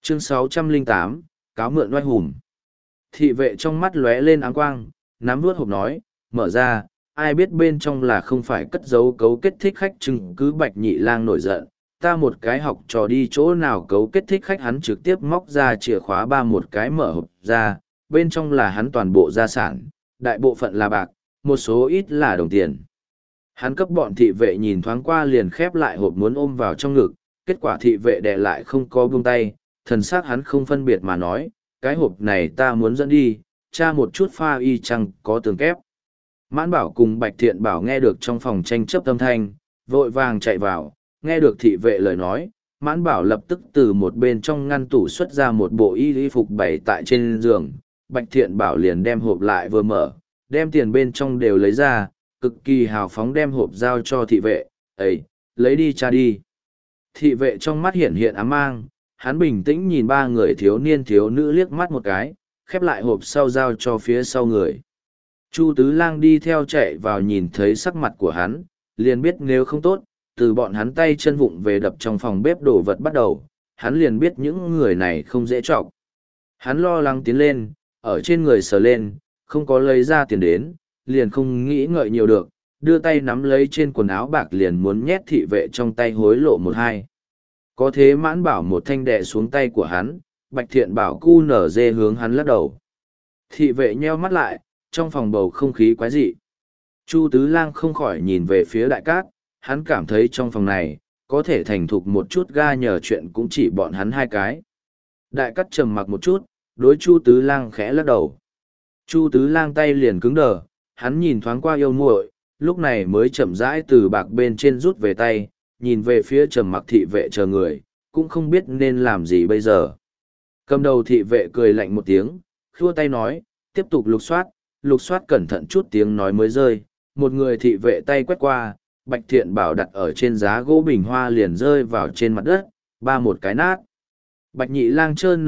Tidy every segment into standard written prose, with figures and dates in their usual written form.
Chương 608, cáo mượn oai hùm. Thị vệ trong mắt lóe lên áng quang, nắm vuốt hộp nói, mở ra, ai biết bên trong là không phải cất giấu cấu kết thích khách chứng cứ. Bạch Nhị Lang nổi giận, ta một cái học trò đi chỗ nào cấu kết thích khách. Hắn trực tiếp móc ra chìa khóa ba một cái mở hộp ra, bên trong là hắn toàn bộ gia sản, đại bộ phận là bạc, một số ít là đồng tiền. Hắn cấp bọn thị vệ nhìn thoáng qua liền khép lại hộp muốn ôm vào trong ngực, kết quả thị vệ đè lại không có buông tay, thần sắc hắn không phân biệt mà nói, cái hộp này ta muốn dẫn đi, tra một chút pha y chăng có tường kép. Mãn Bảo cùng Bạch Thiện Bảo nghe được trong phòng tranh chấp âm thanh, vội vàng chạy vào, nghe được thị vệ lời nói, Mãn Bảo lập tức từ một bên trong ngăn tủ xuất ra một bộ y phục bày tại trên giường. Bạch Thiện Bảo liền đem hộp lại vừa mở, đem tiền bên trong đều lấy ra, cực kỳ hào phóng đem hộp giao cho thị vệ, ấy, lấy đi cha đi. Thị vệ trong mắt hiện hiện ám mang, hắn bình tĩnh nhìn ba người thiếu niên thiếu nữ liếc mắt một cái, khép lại hộp sau giao cho phía sau người. Chu Tứ Lang đi theo chạy vào nhìn thấy sắc mặt của hắn, liền biết nếu không tốt, từ bọn hắn tay chân vụng về đập trong phòng bếp đồ vật bắt đầu, hắn liền biết những người này không dễ trọng. Hắn lo lắng tiến lên, ở trên người sờ lên, không có lấy ra tiền đến, liền không nghĩ ngợi nhiều được, đưa tay nắm lấy trên quần áo bạc liền muốn nhét thị vệ trong tay hối lộ một hai. Có thế Mãn Bảo một thanh đè xuống tay của hắn, Bạch Thiện Bảo cu nở dê hướng hắn lắc đầu. Thị vệ nheo mắt lại, trong phòng bầu không khí quái dị. Chu Tứ Lang không khỏi nhìn về phía Đại Cát, hắn cảm thấy trong phòng này, có thể thành thục một chút ga nhờ chuyện cũng chỉ bọn hắn hai cái. Đại Cát trầm mặc một chút, đối Chu Tứ Lang khẽ lắc đầu. Chu Tứ Lang tay liền cứng đờ, hắn nhìn thoáng qua yêu muội, lúc này mới chậm rãi từ bạc bên trên rút về tay, nhìn về phía trầm mặc thị vệ chờ người, cũng không biết nên làm gì bây giờ. Cầm đầu thị vệ cười lạnh một tiếng, khua tay nói, tiếp tục lục soát cẩn thận chút tiếng nói mới rơi, một người thị vệ tay quét qua, Bạch Thiện Bảo đặt ở trên giá gỗ bình hoa liền rơi vào trên mặt đất, ba một cái nát. Bạch Nhị Lang trơn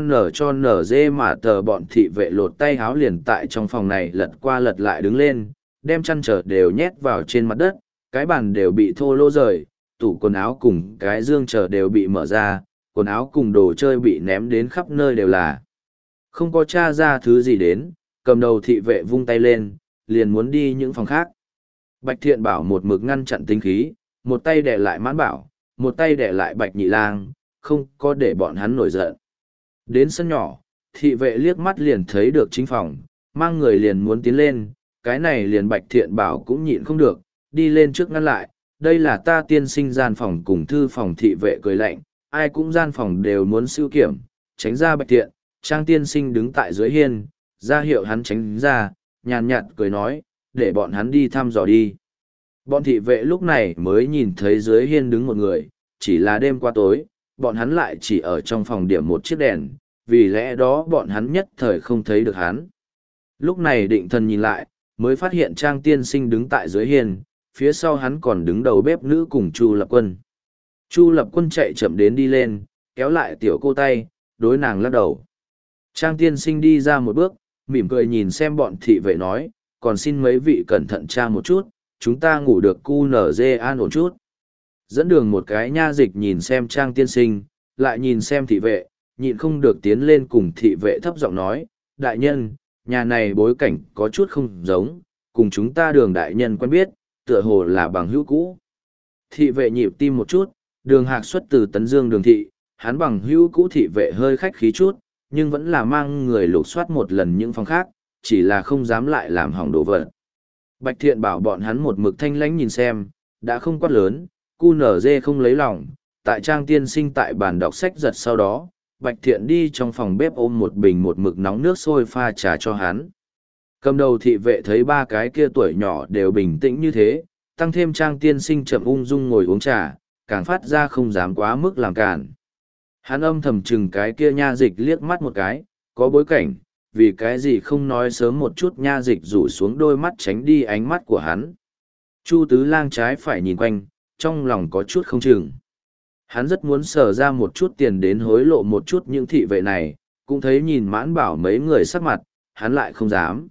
nở nở dê mà tờ bọn thị vệ lột tay háo liền tại trong phòng này lật qua lật lại đứng lên, đem chăn trở đều nhét vào trên mặt đất, cái bàn đều bị thô lỗ rời, tủ quần áo cùng cái dương trở đều bị mở ra, quần áo cùng đồ chơi bị ném đến khắp nơi đều là. Không có tra ra thứ gì đến, cầm đầu thị vệ vung tay lên, liền muốn đi những phòng khác. Bạch Thiện Bảo một mực ngăn chặn tính khí, một tay đè lại Mãn Bảo, một tay đè lại Bạch Nhị Lang, không có để bọn hắn nổi giận. Đến sân nhỏ, thị vệ liếc mắt liền thấy được chính phòng, mang người liền muốn tiến lên, cái này liền Bạch Thiện Bảo cũng nhịn không được, đi lên trước ngăn lại, đây là ta tiên sinh gian phòng cùng thư phòng. Thị vệ cười lạnh, ai cũng gian phòng đều muốn siêu kiểm, tránh ra Bạch Thiện, Trang tiên sinh đứng tại dưới hiên, ra hiệu hắn tránh ra, nhàn nhạt cười nói, để bọn hắn đi thăm dò đi. Bọn thị vệ lúc này mới nhìn thấy dưới hiên đứng một người, chỉ là đêm qua tối, bọn hắn lại chỉ ở trong phòng điểm một chiếc đèn, vì lẽ đó bọn hắn nhất thời không thấy được hắn. Lúc này định thần nhìn lại, mới phát hiện Trang tiên sinh đứng tại dưới hiên, phía sau hắn còn đứng đầu bếp nữ cùng Chu Lập Quân. Chu Lập Quân chạy chậm đến đi lên, kéo lại tiểu cô tay, đối nàng lắc đầu. Trang tiên sinh đi ra một bước, mỉm cười nhìn xem bọn thị vệ nói, còn xin mấy vị cẩn thận tra một chút, chúng ta ngủ được cu nở dê an ổn chút. Dẫn đường một cái nha dịch nhìn xem Trang tiên sinh, lại nhìn xem thị vệ, nhịn không được tiến lên cùng thị vệ thấp giọng nói, đại nhân, nhà này bối cảnh có chút không giống, cùng chúng ta Đường đại nhân quen biết, tựa hồ là bằng hữu cũ. Thị vệ nhịp tim một chút, Đường Hạc xuất từ Tấn Dương Đường thị, hắn bằng hữu cũ. Thị vệ hơi khách khí chút, nhưng vẫn là mang người lục soát một lần những phòng khác, chỉ là không dám lại làm hỏng đồ vật. Bạch Thiện Bảo bọn hắn một mực thanh lãnh nhìn xem, đã không quát lớn, cu nở dê không lấy lòng. Tại Trang tiên sinh tại bàn đọc sách giật sau đó, Bạch Thiện đi trong phòng bếp ôm một bình một mực nóng nước sôi pha trà cho hắn. Cầm đầu thị vệ thấy ba cái kia tuổi nhỏ đều bình tĩnh như thế, tăng thêm Trang tiên sinh chậm ung dung ngồi uống trà, càng phát ra không dám quá mức làm cản. Hắn âm thầm chừng cái kia nha dịch liếc mắt một cái, có bối cảnh, vì cái gì không nói sớm một chút. Nha dịch rủ xuống đôi mắt tránh đi ánh mắt của hắn. Chu Tứ Lang trái phải nhìn quanh, trong lòng có chút không chừng. Hắn rất muốn sở ra một chút tiền đến hối lộ một chút những thị vệ này, cũng thấy nhìn Mãn Bảo mấy người sắc mặt, hắn lại không dám.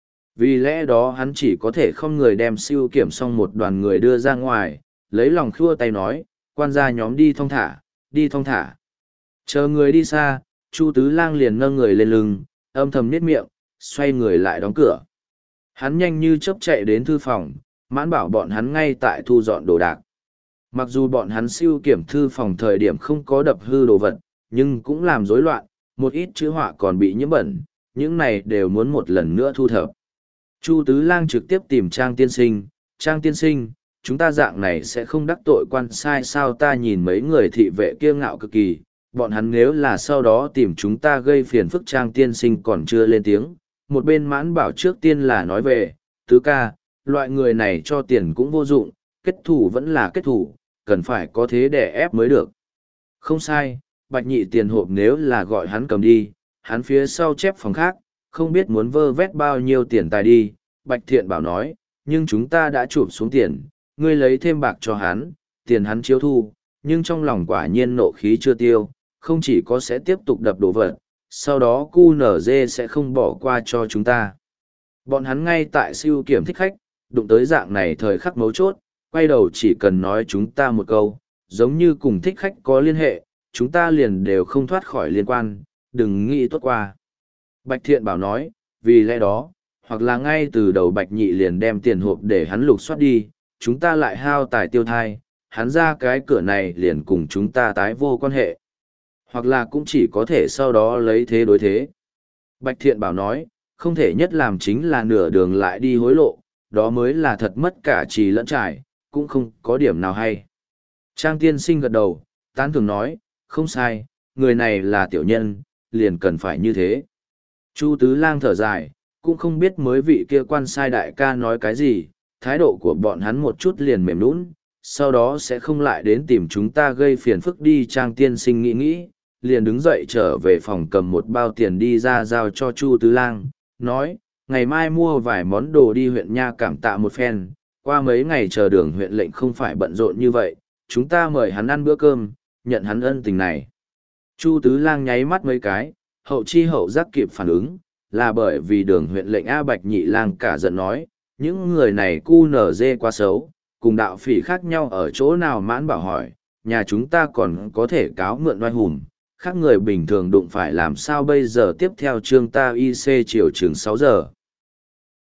Vì lẽ đó hắn chỉ có thể không người đem siêu kiểm xong một đoàn người đưa ra ngoài, lấy lòng khua tay nói, quan gia nhóm đi thong thả, đi thong thả. Chờ người đi xa, Chu Tứ Lang liền nâng người lên lưng, âm thầm niết miệng, xoay người lại đóng cửa. Hắn nhanh như chớp chạy đến thư phòng, mãn bảo bọn hắn ngay tại thu dọn đồ đạc. Mặc dù bọn hắn siêu kiểm thư phòng thời điểm không có đập hư đồ vật, nhưng cũng làm rối loạn, một ít chữ họa còn bị nhiễm bẩn, những này đều muốn một lần nữa thu thập. Chu Tứ Lang trực tiếp tìm Trang tiên sinh, Trang tiên sinh, chúng ta dạng này sẽ không đắc tội quan sai sao? Ta nhìn mấy người thị vệ kiêu ngạo cực kỳ, bọn hắn nếu là sau đó tìm chúng ta gây phiền phức. Trang tiên sinh còn chưa lên tiếng, một bên mãn bảo trước tiên là nói về, Tứ ca, loại người này cho tiền cũng vô dụng, kết thủ vẫn là kết thủ, cần phải có thế để ép mới được. Không sai, Bạch Nhị tiền hộp nếu là gọi hắn cầm đi, hắn phía sau chép phòng khác, không biết muốn vơ vét bao nhiêu tiền tài đi. Bạch Thiện bảo nói, nhưng chúng ta đã chụp xuống tiền, ngươi lấy thêm bạc cho hắn, tiền hắn chiếu thu, nhưng trong lòng quả nhiên nộ khí chưa tiêu, không chỉ có sẽ tiếp tục đập đổ vật, sau đó QNZ sẽ không bỏ qua cho chúng ta. Bọn hắn ngay tại siêu kiểm thích khách, đụng tới dạng này thời khắc mấu chốt, quay đầu chỉ cần nói chúng ta một câu, giống như cùng thích khách có liên hệ, chúng ta liền đều không thoát khỏi liên quan, đừng nghĩ tốt qua. Bạch Thiện bảo nói, vì lẽ đó, hoặc là ngay từ đầu Bạch Nhị liền đem tiền hộp để hắn lục soát đi, chúng ta lại hao tài tiêu thai, hắn ra cái cửa này liền cùng chúng ta tái vô quan hệ. Hoặc là cũng chỉ có thể sau đó lấy thế đối thế. Bạch Thiện bảo nói, không thể nhất làm chính là nửa đường lại đi hối lộ, đó mới là thật mất cả trì lẫn trải, cũng không có điểm nào hay. Trang tiên sinh gật đầu, tán thường nói, không sai, người này là tiểu nhân, liền cần phải như thế. Chu Tứ Lang thở dài, cũng không biết mới vị kia quan sai đại ca nói cái gì, thái độ của bọn hắn một chút liền mềm nũng, sau đó sẽ không lại đến tìm chúng ta gây phiền phức đi. Trang tiên sinh nghĩ, liền đứng dậy trở về phòng cầm một bao tiền đi ra giao cho Chu Tứ Lang, nói, ngày mai mua vài món đồ đi huyện nha cảm tạ một phen, qua mấy ngày chờ đường huyện lệnh không phải bận rộn như vậy, chúng ta mời hắn ăn bữa cơm, nhận hắn ân tình này. Chu Tứ Lang nháy mắt mấy cái, hậu chi hậu giác kịp phản ứng, là bởi vì đường huyện lệnh A Bạch Nhị Lang cả giận nói, những người này QNZ quá xấu, cùng đạo phỉ khác nhau ở chỗ nào? Mãn bảo hỏi, nhà chúng ta còn có thể cáo mượn oai hùm, khác người bình thường đụng phải làm sao bây giờ? Tiếp theo chương ta IC chiều chừng 6 giờ.